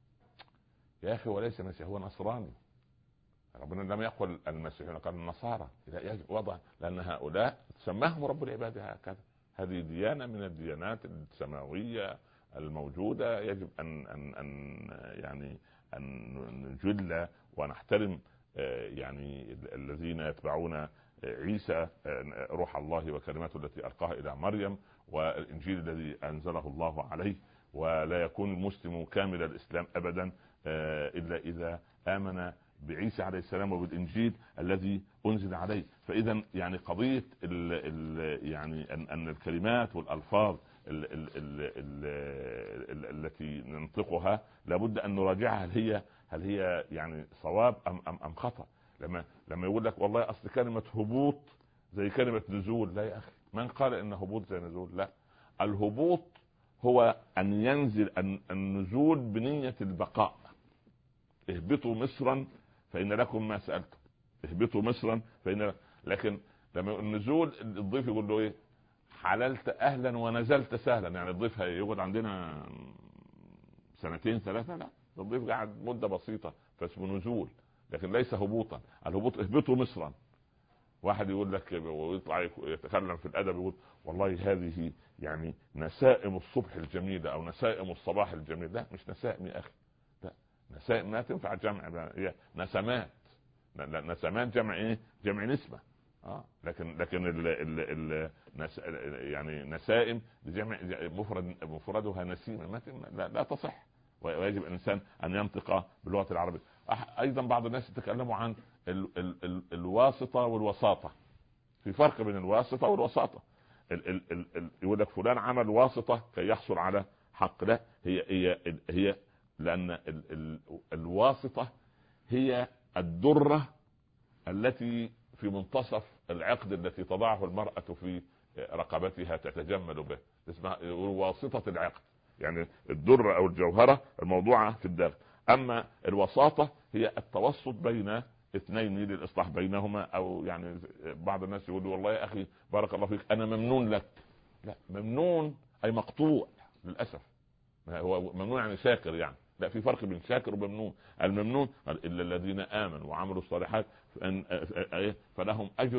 يا أخي وليس مسيحي هو نصراني. ربنا لم يقل المسيحيين قال النصارى، يجب وضع لأن هؤلاء سماهم رب العباد هكذا. هذه ديانة من الديانات السماوية الموجودة، يجب أن أن أن يعني أن نجل ونحترم يعني الذين يتبعون عيسى روح الله وكلماته التي ألقاها إلى مريم والإنجيل الذي أنزله الله عليه. ولا يكون المسلم كامل الإسلام أبدا إلا إذا آمن بعيسى عليه السلام وبالإنجيل الذي أنزل عليه. فإذا يعني قضية ال ال يعني أن, أن الكلمات والألفاظ ال ال ال ال التي ننطقها لابد أن نراجعها، هل هي هل هي يعني صواب أم أم أم خطأ. لما لما يقول لك والله أصل كلمة هبوط زي كلمة نزول، لا يا أخي، من قال إن هبوط زي نزول؟ لا، الهبوط هو أن ينزل النزول بنية البقاء. اهبطوا مصرا فإن لكم ما سألتم، اهبطوا مصرا فإن. لكن لما النزول الضيف يقول له ايه؟ حللت أهلا ونزلت سهلا. يعني الضيف يقعد عندنا سنتين ثلاثة؟ لا، الضيف قاعد مدة بسيطة فاسمه نزول، لكن ليس هبوطا. الهبوط اهبطوا مصرا. واحد يقول لك ويطلع يتكلم في الأدب يقول والله هذه يعني نسائم الصبح الجميلة أو نسائم الصباح الجميل. لا، مش نسائم يا أخي، لا، نسائم ما تنفع جمع، هي نسمات. نسمات جمع ايه؟ جمع نسمة. اه لكن لكن ال ال ال نس يعني نسائم جمع مفرد مفردها نسيمة ما لا, لا تصح، ويجب الإنسان أن ينطق باللغة العربية. أيضا بعض الناس يتكلموا عن ال ال ال الواسطة والوساطة. في فرق بين الواسطة والوساطة. ال ال ال ال يقول لك فلان عمل واسطة كي يحصل على حق. لا، هي هي هي لأن ال ال الواسطة هي الدرة التي في منتصف العقد التي تضعه المرأة في رقبتها تتجمل به، اسمها واسطة العقد. يعني الدرة أو الجوهرة الموضوعة في الداخل. أما الوساطة هي التوسط بين اثنين للإصلاح بينهما. أو يعني بعض الناس يقول والله يا أخي بارك الله فيك أنا ممنون لك. لا، ممنون أي مقطوع للأسف. هو ممنون يعني شاكر يعني. لا، في فرق بين شاكر وممنون. الممنون إلا الذين آمنوا وعملوا الصالحات فلهم أجر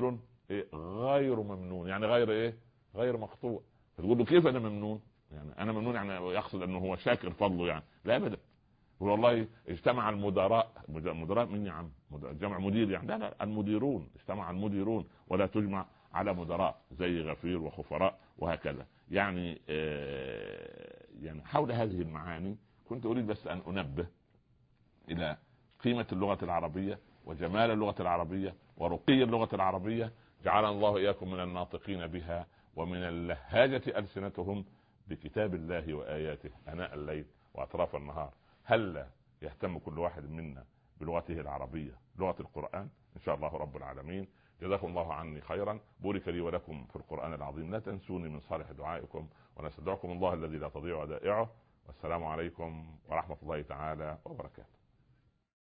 إيه غير ممنون، يعني غير ايه غير مقطوع. تقول له كيف انا ممنون؟ يعني انا ممنون يعني يقصد انه هو شاكر فضله يعني؟ لا ابدا. والله اجتمع المدراء، مدراء مين يا عم؟ جمع مدير يعني؟ لا لا، المديرون، اجتمع المديرون ولا تجمع على مدراء زي غفير وخفراء وهكذا. يعني آه يعني حول هذه المعاني كنت اريد بس ان انبه الى قيمة اللغة العربية وجمال اللغة العربية ورقي اللغة العربية. جعلنا الله إياكم من الناطقين بها ومن اللهاجة ألسنتهم بكتاب الله وآياته أناء الليل وأطراف النهار. هل يهتم كل واحد منا بلغته العربية، لغة القرآن؟ إن شاء الله رب العالمين. جزاكم الله عني خيرا، بورك لي ولكم في القرآن العظيم. لا تنسوني من صالح دعائكم، ونستودعكم الله الذي لا تضيع ودائعه. والسلام عليكم ورحمة الله تعالى وبركاته.